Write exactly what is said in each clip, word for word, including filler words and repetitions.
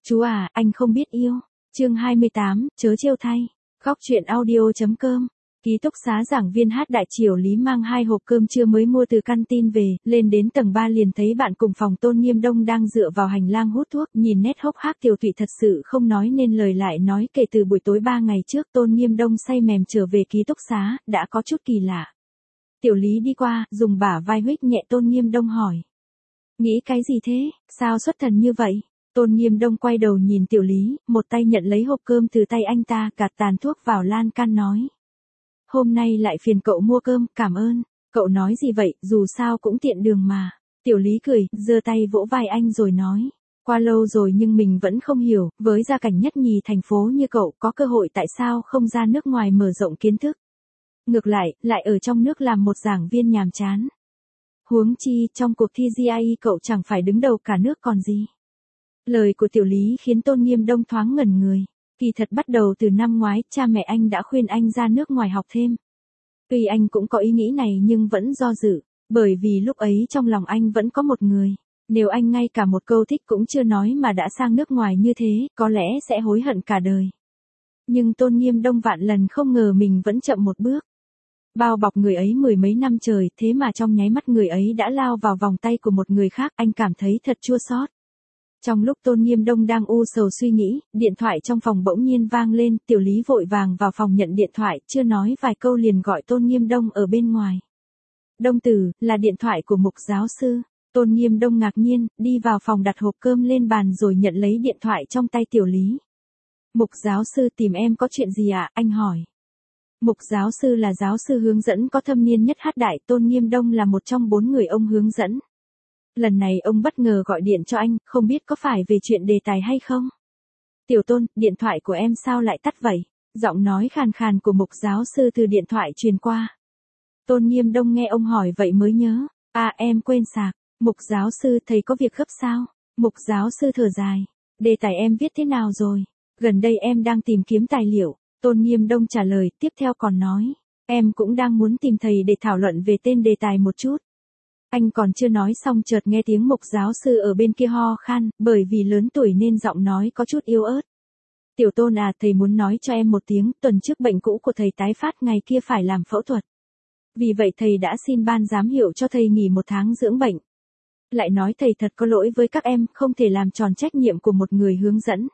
Chú à, anh không biết yêu. Chương hai mươi tám, chớ trêu thay. Góc truyện audio.com. Ký túc xá giảng viên Hát Đại Triều Lý mang hai hộp cơm trưa mới mua từ căn tin về, lên đến tầng ba liền thấy bạn cùng phòng Tôn Nghiêm Đông đang dựa vào hành lang hút thuốc, nhìn nét hốc hác tiều tụy thật sự không nói nên lời lại nói kể từ buổi tối ba ngày trước Tôn Nghiêm Đông say mềm trở về ký túc xá, đã có chút kỳ lạ. Tiểu Lý đi qua, dùng bả vai huých nhẹ Tôn Nghiêm Đông hỏi. Nghĩ cái gì thế, sao xuất thần như vậy? Tôn Nghiêm Đông quay đầu nhìn Tiểu Lý, một tay nhận lấy hộp cơm từ tay anh ta, gạt tàn thuốc vào lan can nói. Hôm nay lại phiền cậu mua cơm, cảm ơn. Cậu nói gì vậy, dù sao cũng tiện đường mà. Tiểu Lý cười, giơ tay vỗ vai anh rồi nói. Qua lâu rồi nhưng mình vẫn không hiểu, với gia cảnh nhất nhì thành phố như cậu có cơ hội tại sao không ra nước ngoài mở rộng kiến thức. Ngược lại, lại ở trong nước làm một giảng viên nhàm chán. Huống chi, trong cuộc thi giê i e cậu chẳng phải đứng đầu cả nước còn gì. Lời của Tiểu Lý khiến Tôn Nghiêm Đông thoáng ngẩn người. Kỳ thật bắt đầu từ năm ngoái, cha mẹ anh đã khuyên anh ra nước ngoài học thêm. Tuy anh cũng có ý nghĩ này nhưng vẫn do dự, bởi vì lúc ấy trong lòng anh vẫn có một người. Nếu anh ngay cả một câu thích cũng chưa nói mà đã sang nước ngoài như thế, có lẽ sẽ hối hận cả đời. Nhưng Tôn Nghiêm Đông vạn lần không ngờ mình vẫn chậm một bước. Bao bọc người ấy mười mấy năm trời, thế mà trong nháy mắt người ấy đã lao vào vòng tay của một người khác, anh cảm thấy thật chua xót. Trong lúc Tôn Nghiêm Đông đang u sầu suy nghĩ, điện thoại trong phòng bỗng nhiên vang lên, Tiểu Lý vội vàng vào phòng nhận điện thoại, chưa nói vài câu liền gọi Tôn Nghiêm Đông ở bên ngoài. Đông tử, là điện thoại của Mục giáo sư. Tôn Nghiêm Đông ngạc nhiên, đi vào phòng đặt hộp cơm lên bàn rồi nhận lấy điện thoại trong tay Tiểu Lý. Mục giáo sư tìm em có chuyện gì ạ, anh hỏi. Mục giáo sư là giáo sư hướng dẫn có thâm niên nhất Hát Đại, Tôn Nghiêm Đông là một trong bốn người ông hướng dẫn. Lần này ông bất ngờ gọi điện cho anh, không biết có phải về chuyện đề tài hay không? Tiểu Tôn, điện thoại của em sao lại tắt vậy? Giọng nói khàn khàn của Mục giáo sư từ điện thoại truyền qua. Tôn Nghiêm Đông nghe ông hỏi vậy mới nhớ. À em quên sạc. Mục giáo sư thầy có việc gấp sao? Mục giáo sư thở dài. Đề tài em viết thế nào rồi? Gần đây em đang tìm kiếm tài liệu. Tôn Nghiêm Đông trả lời, tiếp theo còn nói. Em cũng đang muốn tìm thầy để thảo luận về tên đề tài một chút. Anh còn chưa nói xong chợt nghe tiếng Mục giáo sư ở bên kia ho khan, bởi vì lớn tuổi nên giọng nói có chút yếu ớt. Tiểu Tôn à, thầy muốn nói cho em một tiếng, tuần trước bệnh cũ của thầy tái phát ngày kia phải làm phẫu thuật. Vì vậy thầy đã xin ban giám hiệu cho thầy nghỉ một tháng dưỡng bệnh. Lại nói thầy thật có lỗi với các em, không thể làm tròn trách nhiệm của một người hướng dẫn.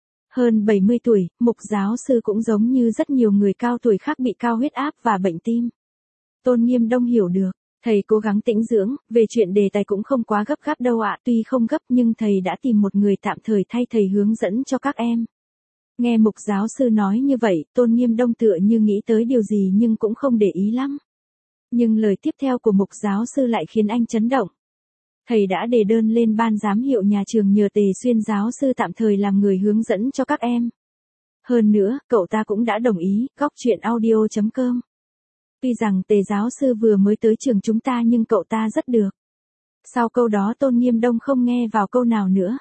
Hơn bảy mươi tuổi, Mục giáo sư cũng giống như rất nhiều người cao tuổi khác bị cao huyết áp và bệnh tim. Tôn Nghiêm Đông hiểu được. Thầy cố gắng tĩnh dưỡng, về chuyện đề tài cũng không quá gấp gáp đâu ạ, tuy không gấp nhưng thầy đã tìm một người tạm thời thay thầy hướng dẫn cho các em. Nghe Mục giáo sư nói như vậy, Tôn Nghiêm Đông tựa như nghĩ tới điều gì nhưng cũng không để ý lắm. Nhưng lời tiếp theo của Mục giáo sư lại khiến anh chấn động. Thầy đã đề đơn lên ban giám hiệu nhà trường nhờ Tề Xuyên giáo sư tạm thời làm người hướng dẫn cho các em. Hơn nữa, cậu ta cũng đã đồng ý, góc truyện audio.com. Tuy rằng Tề giáo sư vừa mới tới trường chúng ta nhưng cậu ta rất được. Sau câu đó Tôn Nghiêm Đông không nghe vào câu nào nữa.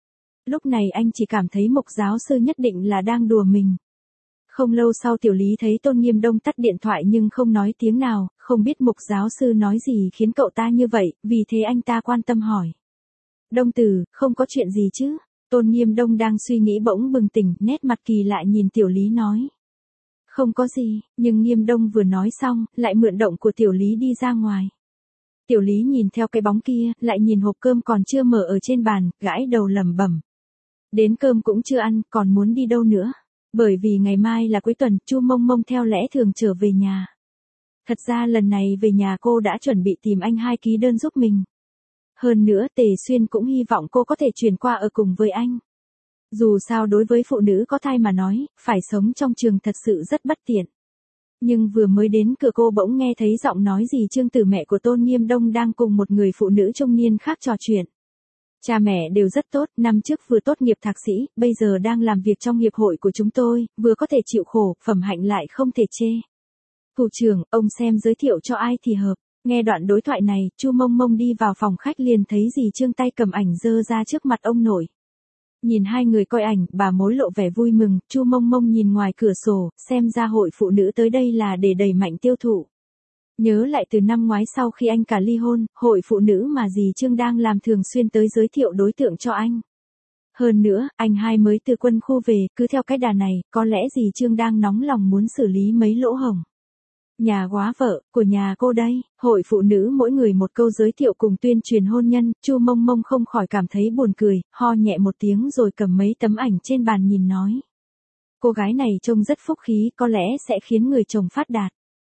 Lúc này anh chỉ cảm thấy Mục giáo sư nhất định là đang đùa mình. Không lâu sau Tiểu Lý thấy Tôn Nghiêm Đông tắt điện thoại nhưng không nói tiếng nào, không biết Mục giáo sư nói gì khiến cậu ta như vậy, vì thế anh ta quan tâm hỏi. Đông tử, không có chuyện gì chứ? Tôn Nghiêm Đông đang suy nghĩ bỗng bừng tỉnh, nét mặt kỳ lạ nhìn Tiểu Lý nói. Không có gì, nhưng Nghiêm Đông vừa nói xong, lại mượn động của Tiểu Lý đi ra ngoài. Tiểu Lý nhìn theo cái bóng kia, lại nhìn hộp cơm còn chưa mở ở trên bàn, gãi đầu lẩm bẩm. Đến cơm cũng chưa ăn, còn muốn đi đâu nữa? Bởi vì ngày mai là cuối tuần, Chu Mông Mông theo lẽ thường trở về nhà. Thật ra lần này về nhà cô đã chuẩn bị tìm anh hai ký đơn giúp mình. Hơn nữa Tề Xuyên cũng hy vọng cô có thể chuyển qua ở cùng với anh. Dù sao đối với phụ nữ có thai mà nói, phải sống trong trường thật sự rất bất tiện. Nhưng vừa mới đến cửa cô bỗng nghe thấy giọng nói gì Trương Tử mẹ của Tôn Nghiêm Đông đang cùng một người phụ nữ trung niên khác trò chuyện. Cha mẹ đều rất tốt, năm trước vừa tốt nghiệp thạc sĩ, bây giờ đang làm việc trong hiệp hội của chúng tôi, vừa có thể chịu khổ, phẩm hạnh lại không thể chê. Thủ trưởng, ông xem giới thiệu cho ai thì hợp. Nghe đoạn đối thoại này, Chu Mông Mông đi vào phòng khách liền thấy dì Trương tay cầm ảnh dơ ra trước mặt ông nội. Nhìn hai người coi ảnh, bà mối lộ vẻ vui mừng, Chu Mông Mông nhìn ngoài cửa sổ, xem ra hội phụ nữ tới đây là để đẩy mạnh tiêu thụ. Nhớ lại từ năm ngoái sau khi anh cả ly hôn, hội phụ nữ mà dì Trương đang làm thường xuyên tới giới thiệu đối tượng cho anh. Hơn nữa, anh hai mới từ quân khu về, cứ theo cái đà này, có lẽ dì Trương đang nóng lòng muốn xử lý mấy lỗ hổng. Nhà góa vợ, của nhà cô đây, hội phụ nữ mỗi người một câu giới thiệu cùng tuyên truyền hôn nhân, Chu Mông Mông không khỏi cảm thấy buồn cười, ho nhẹ một tiếng rồi cầm mấy tấm ảnh trên bàn nhìn nói. Cô gái này trông rất phúc khí, có lẽ sẽ khiến người chồng phát đạt.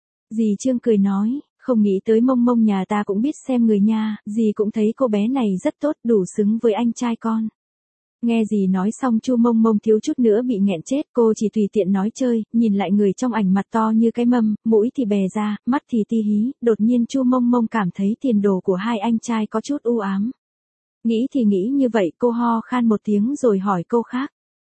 Dì Trương cười nói, không nghĩ tới Mông Mông nhà ta cũng biết xem người nha, dì cũng thấy cô bé này rất tốt, đủ xứng với anh trai con. Nghe dì nói xong Chu Mông Mông thiếu chút nữa bị nghẹn chết, cô chỉ tùy tiện nói chơi, nhìn lại người trong ảnh mặt to như cái mâm, mũi thì bè ra, mắt thì ti hí, đột nhiên Chu Mông Mông cảm thấy tiền đồ của hai anh trai có chút u ám. Nghĩ thì nghĩ như vậy, cô ho khan một tiếng rồi hỏi câu khác.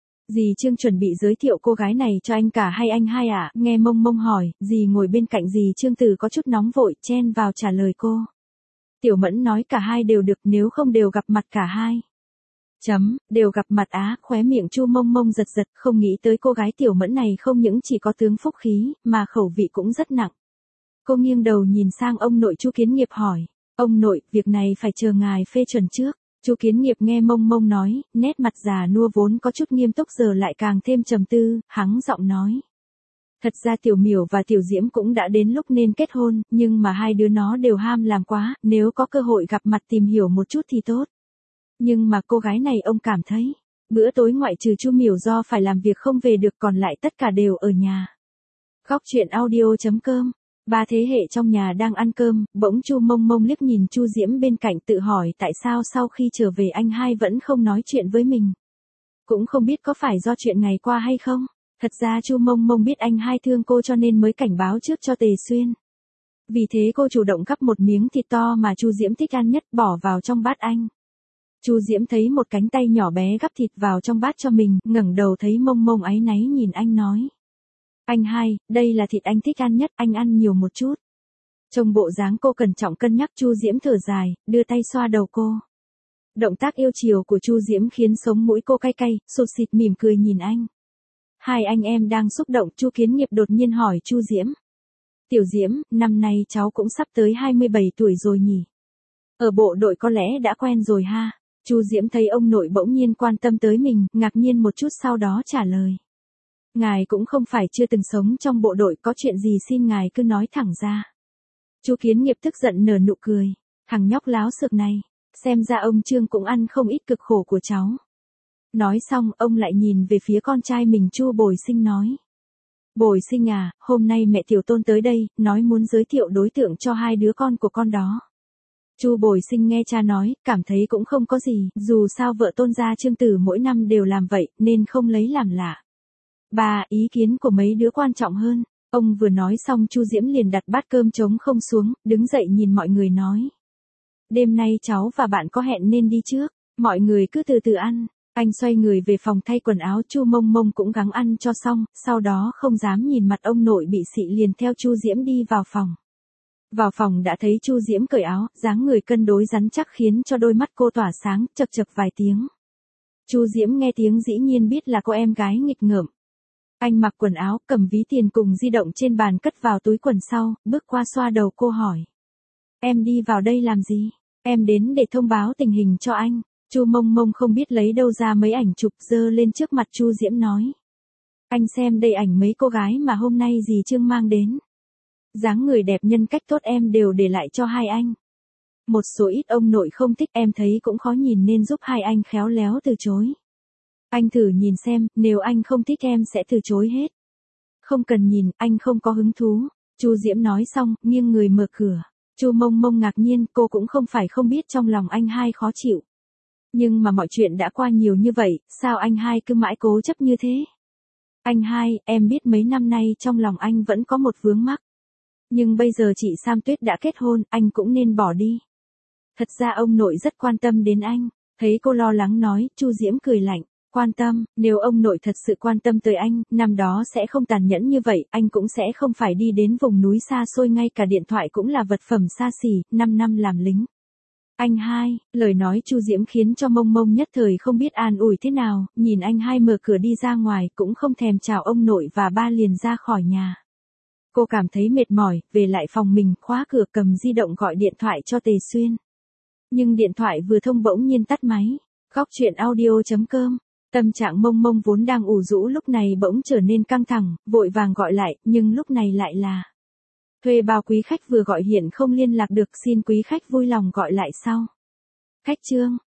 Dì Trương chuẩn bị giới thiệu cô gái này cho anh cả hay anh hai ạ? À? Nghe Mông Mông hỏi, dì ngồi bên cạnh dì Trương Tử có chút nóng vội, chen vào trả lời cô. Tiểu Mẫn nói cả hai đều được, nếu không đều gặp mặt cả hai. Chấm, đều gặp mặt á, khóe miệng Chu Mông Mông giật giật, không nghĩ tới cô gái Tiểu Mẫn này không những chỉ có tướng phúc khí, mà khẩu vị cũng rất nặng. Cô nghiêng đầu nhìn sang ông nội Chu Kiến Nghiệp hỏi, ông nội, việc này phải chờ ngài phê chuẩn trước. Chu Kiến Nghiệp nghe Mông Mông nói, nét mặt già nua vốn có chút nghiêm túc giờ lại càng thêm trầm tư, hắng giọng nói. Thật ra Tiểu Miểu và Tiểu Diễm cũng đã đến lúc nên kết hôn, nhưng mà hai đứa nó đều ham làm quá, nếu có cơ hội gặp mặt tìm hiểu một chút thì tốt. Nhưng mà cô gái này ông cảm thấy, bữa tối ngoại trừ Chu Miểu do phải làm việc không về được còn lại tất cả đều ở nhà. Góc truyện audio chấm com. Ba thế hệ trong nhà đang ăn cơm, bỗng Chu Mông Mông liếc nhìn Chu Diễm bên cạnh tự hỏi tại sao sau khi trở về anh hai vẫn không nói chuyện với mình. Cũng không biết có phải do chuyện ngày qua hay không. Thật ra Chu Mông Mông biết anh hai thương cô cho nên mới cảnh báo trước cho Tề Xuyên. Vì thế cô chủ động gắp một miếng thịt to mà Chu Diễm thích ăn nhất bỏ vào trong bát anh. Chu Diễm thấy một cánh tay nhỏ bé gắp thịt vào trong bát cho mình, ngẩng đầu thấy Mông Mông áy náy nhìn anh nói. Anh hai, đây là thịt anh thích ăn nhất, anh ăn nhiều một chút. Trong bộ dáng cô cẩn trọng cân nhắc Chu Diễm thở dài, đưa tay xoa đầu cô. Động tác yêu chiều của Chu Diễm khiến sống mũi cô cay cay, sụt xịt mỉm cười nhìn anh. Hai anh em đang xúc động, Chu Kiến Nghiệp đột nhiên hỏi Chu Diễm. Tiểu Diễm, năm nay cháu cũng sắp tới hai mươi bảy tuổi rồi nhỉ? Ở bộ đội có lẽ đã quen rồi ha? Chu Diễm thấy ông nội bỗng nhiên quan tâm tới mình, ngạc nhiên một chút sau đó trả lời. Ngài cũng không phải chưa từng sống trong bộ đội, có chuyện gì xin ngài cứ nói thẳng ra. Chu Kiến Nghiệp tức giận nở nụ cười. Thằng nhóc láo xược này, xem ra ông Trương cũng ăn không ít cực khổ của cháu. Nói xong, ông lại nhìn về phía con trai mình Chu Bồi Sinh nói. Bồi Sinh à, hôm nay mẹ Tiểu Tôn tới đây, nói muốn giới thiệu đối tượng cho hai đứa con của con đó. Chu Bồi Sinh nghe cha nói, cảm thấy cũng không có gì, dù sao vợ Tôn gia Trương Tử mỗi năm đều làm vậy, nên không lấy làm lạ. Ba, ý kiến của mấy đứa quan trọng hơn. Ông vừa nói xong Chu Diễm liền đặt bát cơm trống không xuống, đứng dậy nhìn mọi người nói. Đêm nay cháu và bạn có hẹn nên đi trước, mọi người cứ từ từ ăn. Anh xoay người về phòng thay quần áo, Chu Mông Mông cũng gắng ăn cho xong, sau đó không dám nhìn mặt ông nội bị xị liền theo Chu Diễm đi vào phòng. Vào phòng đã thấy Chu Diễm cởi áo, dáng người cân đối rắn chắc khiến cho đôi mắt cô tỏa sáng, chật chật vài tiếng. Chu Diễm nghe tiếng dĩ nhiên biết là cô em gái nghịch ngợm. Anh mặc quần áo, cầm ví tiền cùng di động trên bàn cất vào túi quần sau, bước qua xoa đầu cô hỏi. Em đi vào đây làm gì? Em đến để thông báo tình hình cho anh. Chu Mông Mông không biết lấy đâu ra mấy ảnh chụp dơ lên trước mặt Chu Diễm nói. Anh xem đây ảnh mấy cô gái mà hôm nay dì Trương mang đến. Dáng người đẹp nhân cách tốt em đều để lại cho hai anh. Một số ít ông nội không thích em thấy cũng khó nhìn nên giúp hai anh khéo léo từ chối. Anh thử nhìn xem, nếu anh không thích em sẽ từ chối hết. Không cần nhìn, anh không có hứng thú. Chu Diễm nói xong, nghiêng người mở cửa. Chu Mông Mông ngạc nhiên, cô cũng không phải không biết trong lòng anh hai khó chịu. Nhưng mà mọi chuyện đã qua nhiều như vậy, sao anh hai cứ mãi cố chấp như thế? Anh hai, em biết mấy năm nay trong lòng anh vẫn có một vướng mắc. Nhưng bây giờ chị Sam Tuyết đã kết hôn, anh cũng nên bỏ đi. Thật ra ông nội rất quan tâm đến anh. Thấy cô lo lắng nói, Chu Diễm cười lạnh. Quan tâm, nếu ông nội thật sự quan tâm tới anh, năm đó sẽ không tàn nhẫn như vậy, anh cũng sẽ không phải đi đến vùng núi xa xôi, ngay cả điện thoại cũng là vật phẩm xa xỉ, năm năm làm lính. Anh hai, lời nói Chu Diễm khiến cho Mông Mông nhất thời không biết an ủi thế nào, nhìn anh hai mở cửa đi ra ngoài, cũng không thèm chào ông nội và ba liền ra khỏi nhà. Cô cảm thấy mệt mỏi, về lại phòng mình, khóa cửa cầm di động gọi điện thoại cho Tề Xuyên. Nhưng điện thoại vừa thông bỗng nhiên tắt máy. Góc chuyện audio.com. Tâm trạng Mông Mông vốn đang ủ rũ lúc này bỗng trở nên căng thẳng, vội vàng gọi lại, nhưng lúc này lại là thuê bao quý khách vừa gọi hiện không liên lạc được, xin quý khách vui lòng gọi lại sau. Khách Trương,